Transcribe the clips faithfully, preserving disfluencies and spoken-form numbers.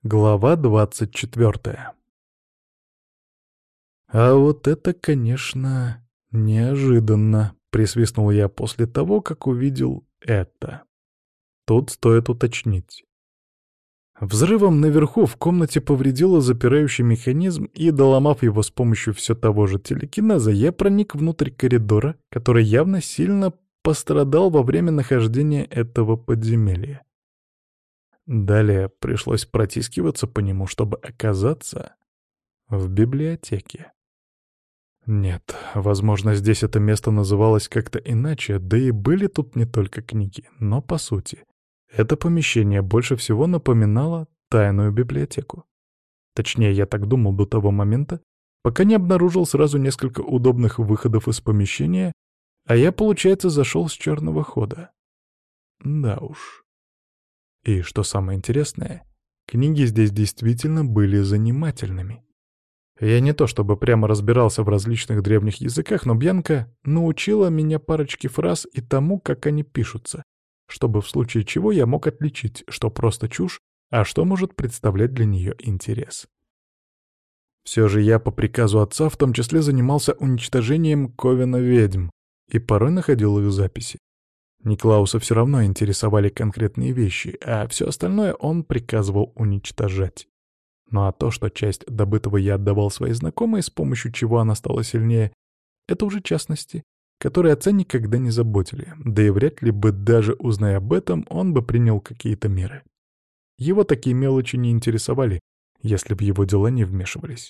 Глава двадцать четвертая. «А вот это, конечно, неожиданно», — присвистнул я после того, как увидел это. Тут стоит уточнить. Взрывом наверху в комнате повредило запирающий механизм, и, доломав его с помощью все того же телекинеза, я проник внутрь коридора, который явно сильно пострадал во время нахождения этого подземелья. Далее пришлось протискиваться по нему, чтобы оказаться в библиотеке. Нет, возможно, здесь это место называлось как-то иначе, да и были тут не только книги, но, по сути, это помещение больше всего напоминало тайную библиотеку. Точнее, я так думал до того момента, пока не обнаружил сразу несколько удобных выходов из помещения, а я, получается, зашел с черного хода. Да уж. И что самое интересное, книги здесь действительно были занимательными. Я не то чтобы прямо разбирался в различных древних языках, но Бьянка научила меня парочке фраз и тому, как они пишутся, чтобы в случае чего я мог отличить, что просто чушь, а что может представлять для нее интерес. Все же я по приказу отца в том числе занимался уничтожением ковена ведьм и порой находил их записи. Никлауса все равно интересовали конкретные вещи, а все остальное он приказывал уничтожать. Ну а то, что часть добытого я отдавал своей знакомой, с помощью чего она стала сильнее, это уже частности, которые отца никогда не заботили, да и вряд ли бы, даже узная об этом, он бы принял какие-то меры. Его такие мелочи не интересовали, если бы его дела не вмешивались.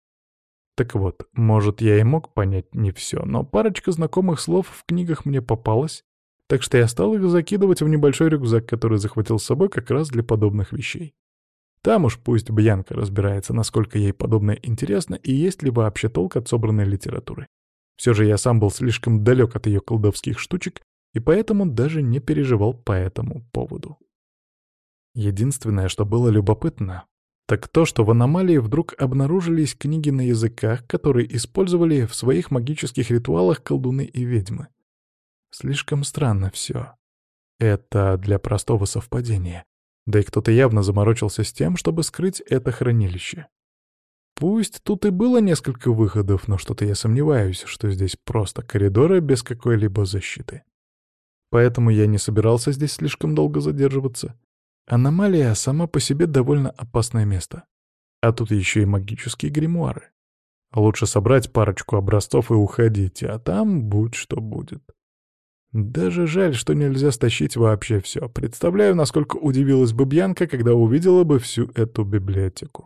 Так вот, может, я и мог понять не все, но парочка знакомых слов в книгах мне попалась, так что я стал их закидывать в небольшой рюкзак, который захватил с собой как раз для подобных вещей. Там уж пусть Бьянка разбирается, насколько ей подобное интересно и есть ли вообще толк от собранной литературы. Все же я сам был слишком далек от ее колдовских штучек и поэтому даже не переживал по этому поводу. Единственное, что было любопытно, так то, что в аномалии вдруг обнаружились книги на языках, которые использовали в своих магических ритуалах колдуны и ведьмы. Слишком странно все. Это для простого совпадения. Да и кто-то явно заморочился с тем, чтобы скрыть это хранилище. Пусть тут и было несколько выходов, но что-то я сомневаюсь, что здесь просто коридоры без какой-либо защиты. Поэтому я не собирался здесь слишком долго задерживаться. Аномалия сама по себе довольно опасное место. А тут еще и магические гримуары. Лучше собрать парочку образцов и уходить, а там будь что будет. Даже жаль, что нельзя стащить вообще все. Представляю, насколько удивилась бы Бьянка, когда увидела бы всю эту библиотеку.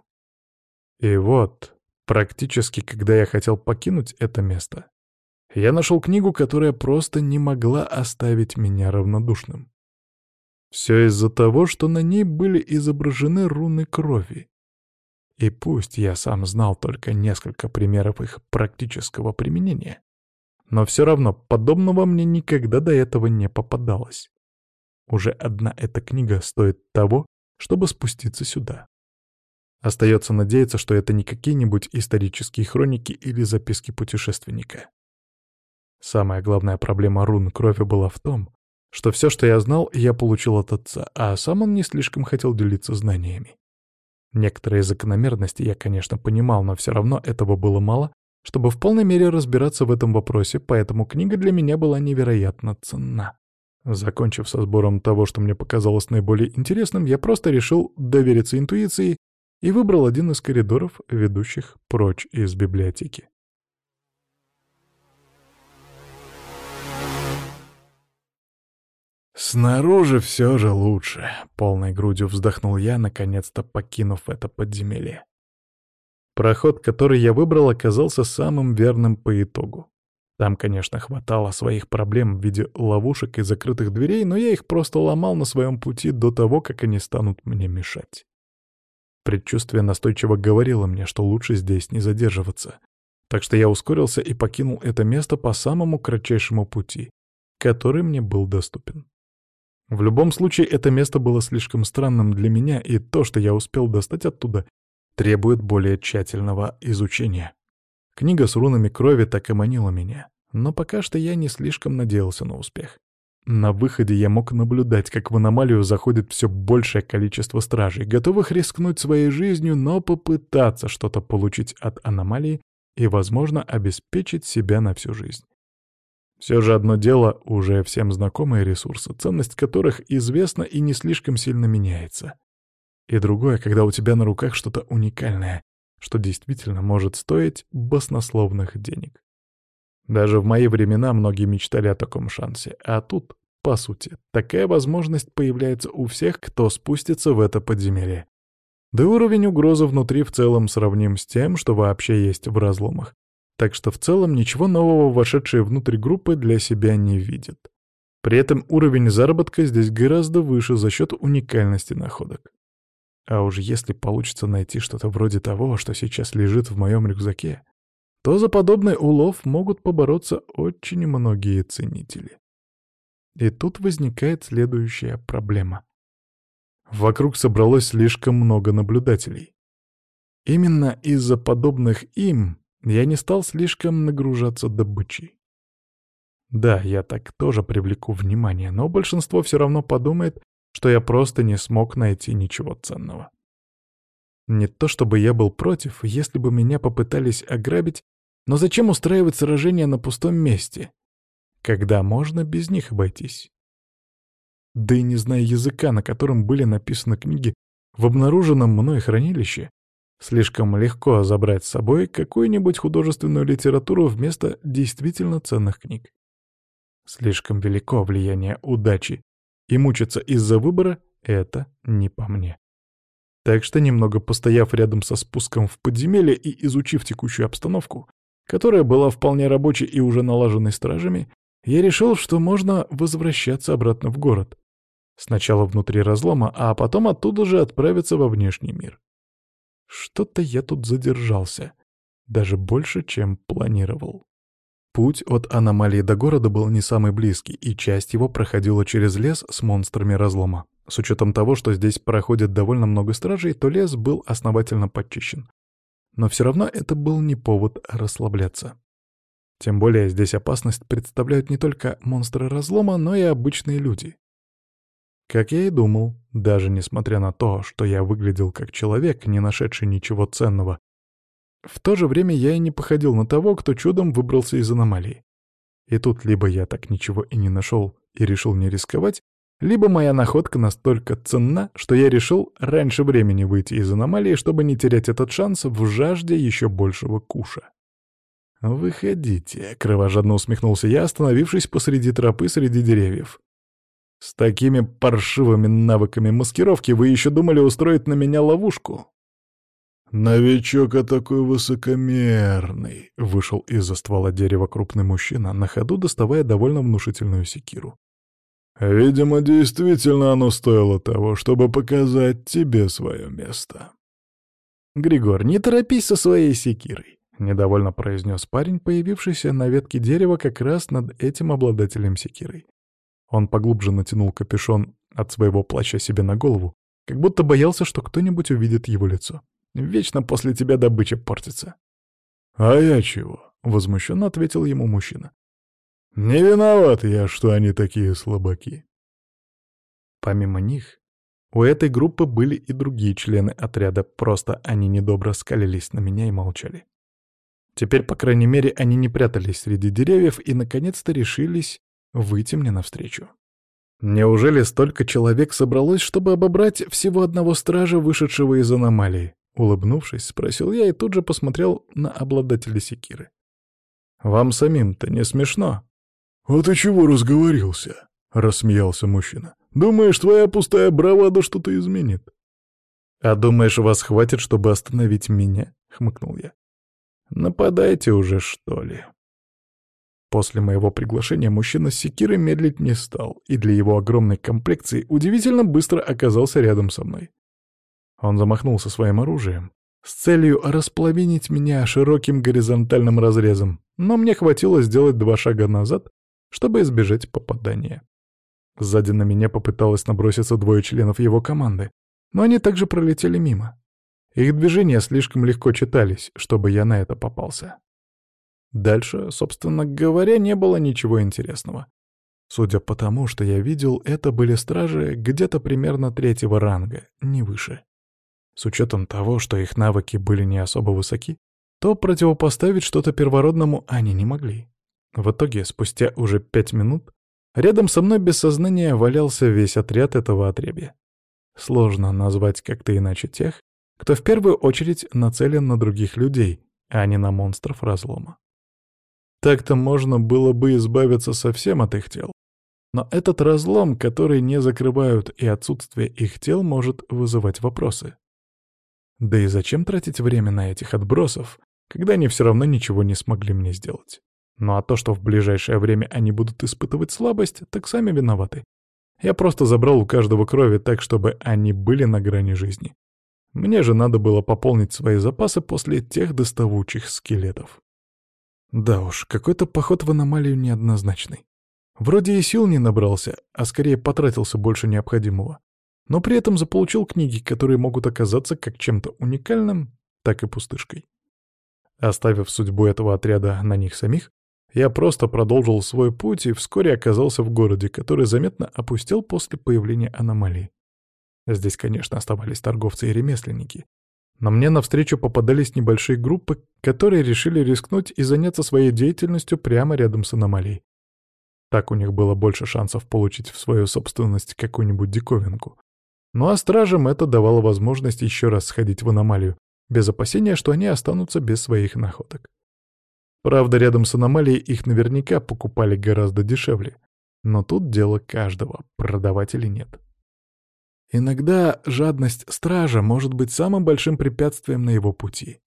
И вот, практически, когда я хотел покинуть это место, я нашел книгу, которая просто не могла оставить меня равнодушным. Все из-за того, что на ней были изображены руны крови. И пусть я сам знал только несколько примеров их практического применения, но все равно подобного мне никогда до этого не попадалось. Уже одна эта книга стоит того, чтобы спуститься сюда. Остается надеяться, что это не какие-нибудь исторические хроники или записки путешественника. Самая главная проблема рун крови была в том, что все, что я знал, я получил от отца, а сам он не слишком хотел делиться знаниями. Некоторые закономерности я, конечно, понимал, но все равно этого было мало, чтобы в полной мере разбираться в этом вопросе, поэтому книга для меня была невероятно ценна. Закончив со сбором того, что мне показалось наиболее интересным, я просто решил довериться интуиции и выбрал один из коридоров, ведущих прочь из библиотеки. «Снаружи все же лучше», — полной грудью вздохнул я, наконец-то покинув это подземелье. Проход, который я выбрал, оказался самым верным по итогу. Там, конечно, хватало своих проблем в виде ловушек и закрытых дверей, но я их просто ломал на своем пути до того, как они станут мне мешать. Предчувствие настойчиво говорило мне, что лучше здесь не задерживаться. Так что я ускорился и покинул это место по самому кратчайшему пути, который мне был доступен. В любом случае, это место было слишком странным для меня, и то, что я успел достать оттуда, требует более тщательного изучения. Книга с рунами крови так и манила меня, но пока что я не слишком надеялся на успех. На выходе я мог наблюдать, как в аномалию заходит все большее количество стражей, готовых рискнуть своей жизнью, но попытаться что-то получить от аномалии и, возможно, обеспечить себя на всю жизнь. Все же одно дело — уже всем знакомые ресурсы, ценность которых известна и не слишком сильно меняется. И другое, когда у тебя на руках что-то уникальное, что действительно может стоить баснословных денег. Даже в мои времена многие мечтали о таком шансе, а тут, по сути, такая возможность появляется у всех, кто спустится в это подземелье. Да и уровень угрозы внутри в целом сравним с тем, что вообще есть в разломах. Так что в целом ничего нового вошедшие внутрь группы для себя не видят. При этом уровень заработка здесь гораздо выше за счет уникальности находок. А уж если получится найти что-то вроде того, что сейчас лежит в моем рюкзаке, то за подобный улов могут побороться очень многие ценители. И тут возникает следующая проблема. Вокруг собралось слишком много наблюдателей. Именно из-за подобных им я не стал слишком нагружаться добычей. Да, я так тоже привлеку внимание, но большинство все равно подумает, что я просто не смог найти ничего ценного. Не то чтобы я был против, если бы меня попытались ограбить, но зачем устраивать сражения на пустом месте, когда можно без них обойтись? Да и не зная языка, на котором были написаны книги в обнаруженном мной хранилище, слишком легко забрать с собой какую-нибудь художественную литературу вместо действительно ценных книг. Слишком велико влияние удачи, и мучиться из-за выбора — это не по мне. Так что, немного постояв рядом со спуском в подземелье и изучив текущую обстановку, которая была вполне рабочей и уже налаженной стражами, я решил, что можно возвращаться обратно в город. Сначала внутри разлома, а потом оттуда же отправиться во внешний мир. Что-то я тут задержался. Даже больше, чем планировал. Путь от аномалии до города был не самый близкий, и часть его проходила через лес с монстрами разлома. С учетом того, что здесь проходит довольно много стражей, то лес был основательно подчищен. Но все равно это был не повод расслабляться. Тем более здесь опасность представляют не только монстры разлома, но и обычные люди. Как я и думал, даже несмотря на то, что я выглядел как человек, не нашедший ничего ценного, в то же время я и не походил на того, кто чудом выбрался из аномалии. И тут либо я так ничего и не нашел и решил не рисковать, либо моя находка настолько ценна, что я решил раньше времени выйти из аномалии, чтобы не терять этот шанс в жажде еще большего куша. «Выходите», — кровожадно усмехнулся я, остановившись посреди тропы среди деревьев. «С такими паршивыми навыками маскировки вы еще думали устроить на меня ловушку?» «Новичок, а такой высокомерный», — вышел из-за ствола дерева крупный мужчина, на ходу доставая довольно внушительную секиру. «Видимо, действительно оно стоило того, чтобы показать тебе свое место». «Григор, не торопись со своей секирой», — недовольно произнес парень, появившийся на ветке дерева как раз над этим обладателем секирой. Он поглубже натянул капюшон от своего плаща себе на голову, как будто боялся, что кто-нибудь увидит его лицо. «Вечно после тебя добыча портится». «А я чего?» — возмущенно ответил ему мужчина. «Не виноват я, что они такие слабаки». Помимо них, у этой группы были и другие члены отряда, просто они недобро скалились на меня и молчали. Теперь, по крайней мере, они не прятались среди деревьев и, наконец-то, решились выйти мне навстречу. Неужели столько человек собралось, чтобы обобрать всего одного стража, вышедшего из аномалии? Улыбнувшись, спросил я и тут же посмотрел на обладателя секиры. «Вам самим-то не смешно?» «А ты чего разговорился?» — рассмеялся мужчина. «Думаешь, твоя пустая бравада что-то изменит?» «А думаешь, вас хватит, чтобы остановить меня?» — хмыкнул я. «Нападайте уже, что ли?» После моего приглашения мужчина с секирой медлить не стал, и для его огромной комплекции удивительно быстро оказался рядом со мной. Он замахнулся своим оружием с целью располовинить меня широким горизонтальным разрезом, но мне хватило сделать два шага назад, чтобы избежать попадания. Сзади на меня попыталось наброситься двое членов его команды, но они также пролетели мимо. Их движения слишком легко читались, чтобы я на это попался. Дальше, собственно говоря, не было ничего интересного. Судя по тому, что я видел, это были стражи где-то примерно третьего ранга, не выше. С учетом того, что их навыки были не особо высоки, то противопоставить что-то первородному они не могли. В итоге, спустя уже пять минут, рядом со мной без сознания валялся весь отряд этого отребья. Сложно назвать как-то иначе тех, кто в первую очередь нацелен на других людей, а не на монстров разлома. Так-то можно было бы избавиться совсем от их тел. Но этот разлом, который не закрывают, и отсутствие их тел может вызывать вопросы. Да и зачем тратить время на этих отбросов, когда они все равно ничего не смогли мне сделать? Ну а то, что в ближайшее время они будут испытывать слабость, так сами виноваты. Я просто забрал у каждого крови так, чтобы они были на грани жизни. Мне же надо было пополнить свои запасы после тех доставучих скелетов. Да уж, какой-то поход в аномалию неоднозначный. Вроде и сил не набрался, а скорее потратился больше необходимого. Но при этом заполучил книги, которые могут оказаться как чем-то уникальным, так и пустышкой. Оставив судьбу этого отряда на них самих, я просто продолжил свой путь и вскоре оказался в городе, который заметно опустел после появления аномалии. Здесь, конечно, оставались торговцы и ремесленники, но мне навстречу попадались небольшие группы, которые решили рискнуть и заняться своей деятельностью прямо рядом с аномалией. Так у них было больше шансов получить в свою собственность какую-нибудь диковинку. Ну а стражам это давало возможность еще раз сходить в аномалию, без опасения, что они останутся без своих находок. Правда, рядом с аномалией их наверняка покупали гораздо дешевле. Но тут дело каждого, продавать или нет. Иногда жадность стража может быть самым большим препятствием на его пути.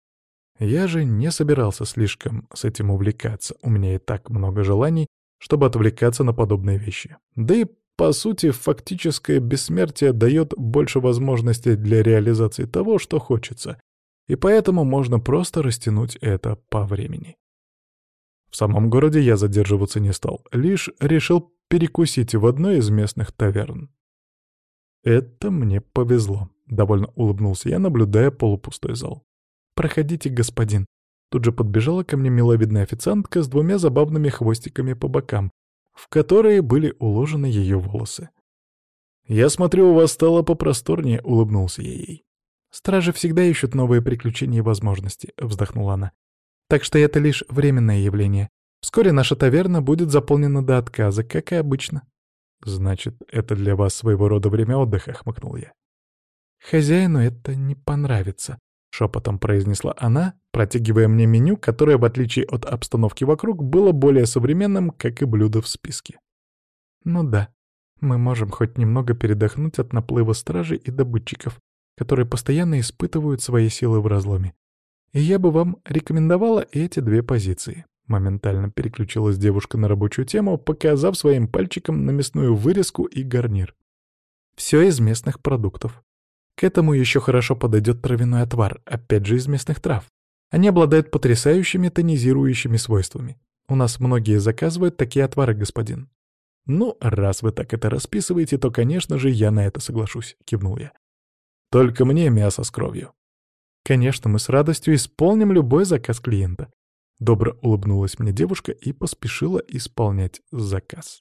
Я же не собирался слишком с этим увлекаться, у меня и так много желаний, чтобы отвлекаться на подобные вещи. Да и, по сути, фактическое бессмертие дает больше возможностей для реализации того, что хочется, и поэтому можно просто растянуть это по времени. В самом городе я задерживаться не стал, лишь решил перекусить в одной из местных таверн. Это мне повезло. Довольно улыбнулся я, наблюдая полупустой зал. «Проходите, господин». Тут же подбежала ко мне миловидная официантка с двумя забавными хвостиками по бокам, в которые были уложены ее волосы. «Я смотрю, у вас стало попросторнее», — улыбнулся я ей. «Стражи всегда ищут новые приключения и возможности», — вздохнула она. «Так что это лишь временное явление. Вскоре наша таверна будет заполнена до отказа, как и обычно». «Значит, это для вас своего рода время отдыха», — хмыкнул я. «Хозяину это не понравится», — шепотом произнесла она, протягивая мне меню, которое, в отличие от обстановки вокруг, было более современным, как и блюдо в списке. «Ну да, мы можем хоть немного передохнуть от наплыва стражей и добытчиков, которые постоянно испытывают свои силы в разломе. И я бы вам рекомендовала эти две позиции». Моментально переключилась девушка на рабочую тему, показав своим пальчиком на мясную вырезку и гарнир. Все из местных продуктов. К этому еще хорошо подойдет травяной отвар, опять же из местных трав. Они обладают потрясающими тонизирующими свойствами. У нас многие заказывают такие отвары, господин. «Ну, раз вы так это расписываете, то, конечно же, я на это соглашусь», — кивнул я. «Только мне мясо с кровью». «Конечно, мы с радостью исполним любой заказ клиента». Добро улыбнулась мне девушка и поспешила исполнять заказ.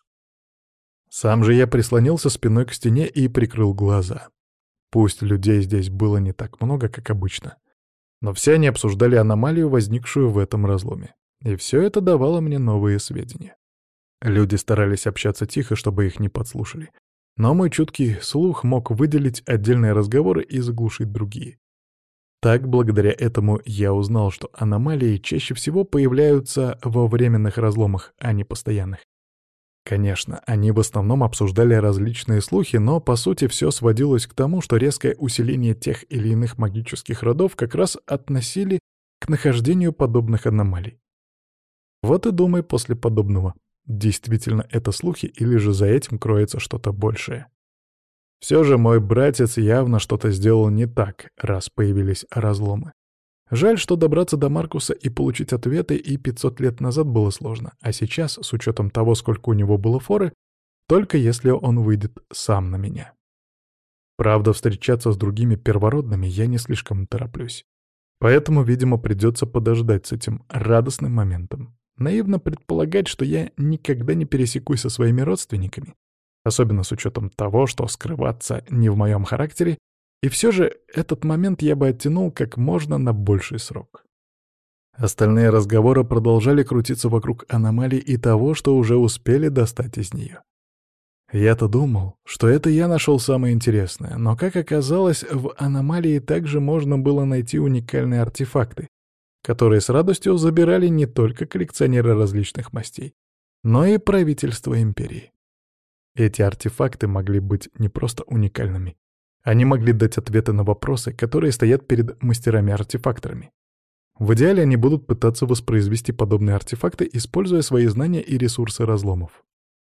Сам же я прислонился спиной к стене и прикрыл глаза. Пусть людей здесь было не так много, как обычно, но все они обсуждали аномалию, возникшую в этом разломе. И все это давало мне новые сведения. Люди старались общаться тихо, чтобы их не подслушали. Но мой чуткий слух мог выделить отдельные разговоры и заглушить другие. Так, благодаря этому, я узнал, что аномалии чаще всего появляются во временных разломах, а не постоянных. Конечно, они в основном обсуждали различные слухи, но, по сути, все сводилось к тому, что резкое усиление тех или иных магических родов как раз относили к нахождению подобных аномалий. Вот и думай после подобного, действительно это слухи или же за этим кроется что-то большее. Все же мой братец явно что-то сделал не так, раз появились разломы. Жаль, что добраться до Маркуса и получить ответы и пятьсот лет назад было сложно, а сейчас, с учетом того, сколько у него было форы, только если он выйдет сам на меня. Правда, встречаться с другими первородными я не слишком тороплюсь. Поэтому, видимо, придется подождать с этим радостным моментом. Наивно предполагать, что я никогда не пересекусь со своими родственниками, особенно с учетом того, что скрываться не в моем характере, и все же этот момент я бы оттянул как можно на больший срок. Остальные разговоры продолжали крутиться вокруг аномалий и того, что уже успели достать из нее. Я-то думал, что это я нашел самое интересное, но, как оказалось, в аномалии также можно было найти уникальные артефакты, которые с радостью забирали не только коллекционеры различных мастей, но и правительство империи. Эти артефакты могли быть не просто уникальными. Они могли дать ответы на вопросы, которые стоят перед мастерами-артефакторами. В идеале они будут пытаться воспроизвести подобные артефакты, используя свои знания и ресурсы разломов.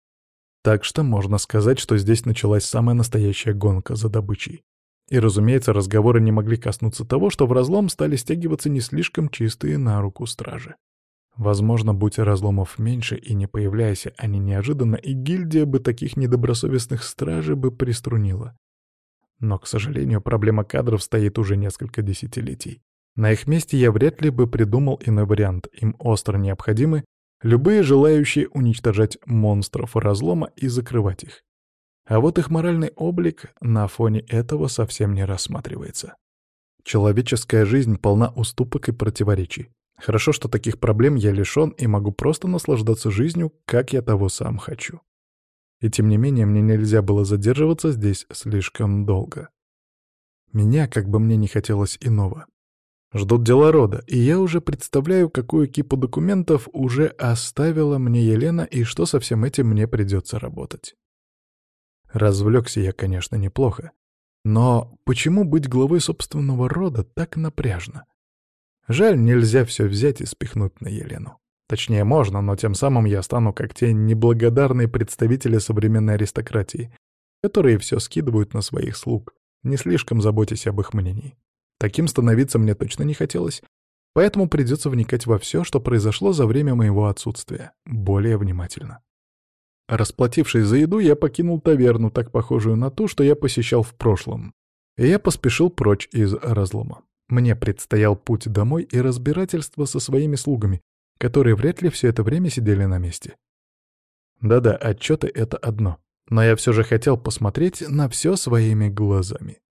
Так что можно сказать, что здесь началась самая настоящая гонка за добычей. И, разумеется, разговоры не могли коснуться того, что в разлом стали стягиваться не слишком чистые на руку стражи. Возможно, будь разломов меньше и не появляясь они неожиданно, и гильдия бы таких недобросовестных стражей бы приструнила. Но, к сожалению, проблема кадров стоит уже несколько десятилетий. На их месте я вряд ли бы придумал иной вариант. Им остро необходимы любые желающие уничтожать монстров разлома и закрывать их. А вот их моральный облик на фоне этого совсем не рассматривается. Человеческая жизнь полна уступок и противоречий. Хорошо, что таких проблем я лишён и могу просто наслаждаться жизнью, как я того сам хочу. И тем не менее, мне нельзя было задерживаться здесь слишком долго. Меня, как бы мне не хотелось иного, ждут дела рода, и я уже представляю, какую кипу документов уже оставила мне Елена и что со всем этим мне придется работать. Развлекся я, конечно, неплохо. Но почему быть главой собственного рода так напряжно? Жаль, нельзя все взять и спихнуть на Елену. Точнее, можно, но тем самым я стану как те неблагодарные представители современной аристократии, которые все скидывают на своих слуг, не слишком заботясь об их мнении. Таким становиться мне точно не хотелось, поэтому придется вникать во все, что произошло за время моего отсутствия, более внимательно. Расплатившись за еду, я покинул таверну, так похожую на ту, что я посещал в прошлом, и я поспешил прочь из разлома. Мне предстоял путь домой и разбирательство со своими слугами, которые вряд ли все это время сидели на месте. Да-да, отчеты — это одно, но я все же хотел посмотреть на все своими глазами.